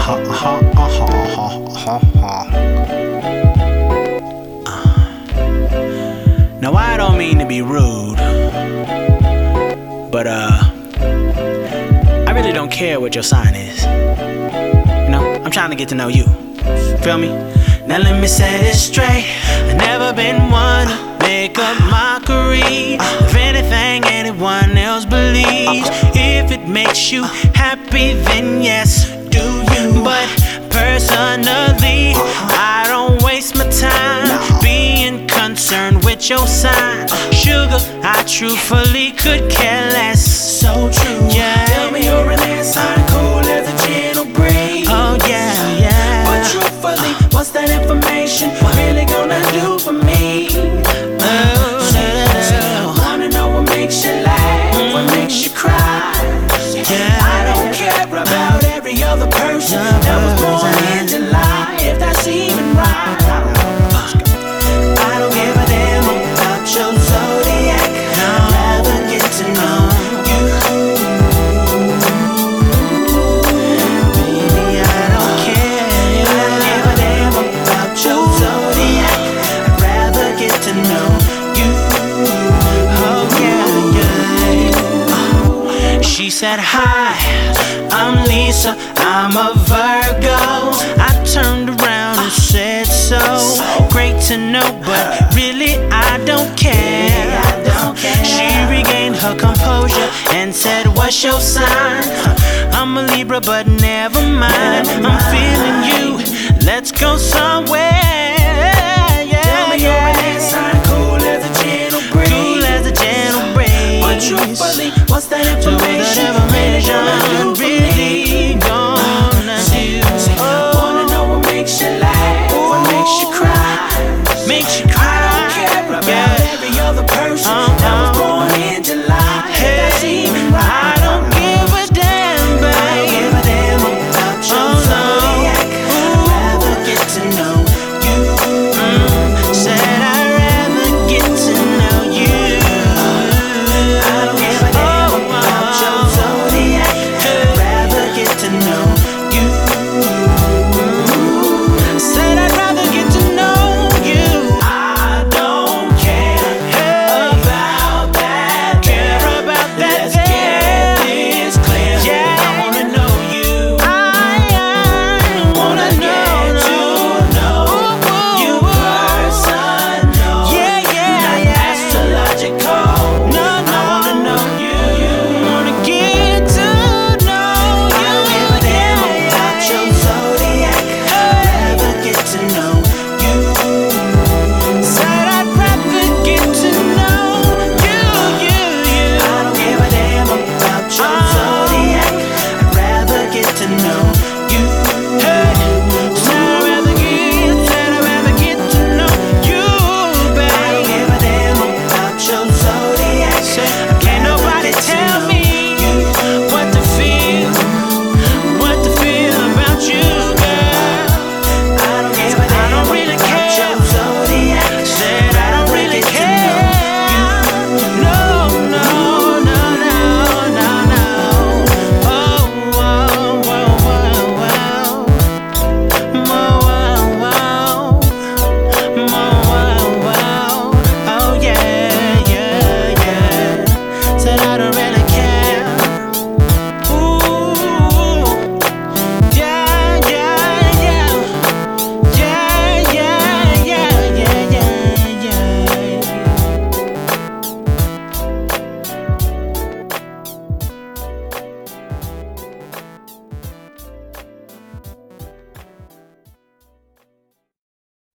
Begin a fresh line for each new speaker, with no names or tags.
Now I don't mean to be rude, but I really don't care what your sign is. You know, I'm trying to get to know you. Feel me? Now let me set it straight. I've never been one to make a mockery of anything anyone else believes. If it makes you happy, then yes, do you. But personally, I don't waste my time being concerned with your sign. Sugar, I truthfully could care less.
So true.
Yeah.
Tell me you're an air sign, cool as a gentle breeze.
Oh yeah, yeah.
But truthfully, what's that information really gonna do for me? I wanna know what makes you laugh, what makes you cry. I don't care about every other person that was born in July, if that's even right. I don't give a damn about your zodiac. I'd rather get to know you.
Baby, I don't care.
I don't give a damn about your zodiac. I'd rather get to know you.
Oh yeah, yeah. She said, hi, I'm Lisa, I'm a Virgo. I turned around and said so. Great to know, but really I don't care. She regained her composure and said, what's your sign? I'm a Libra, but never mind. I'm feeling you, let's go somewhere.
Tell me you're an air sign, cool as a gentle breeze.
Cool as a gentle breeze.
But truthfully, what's that information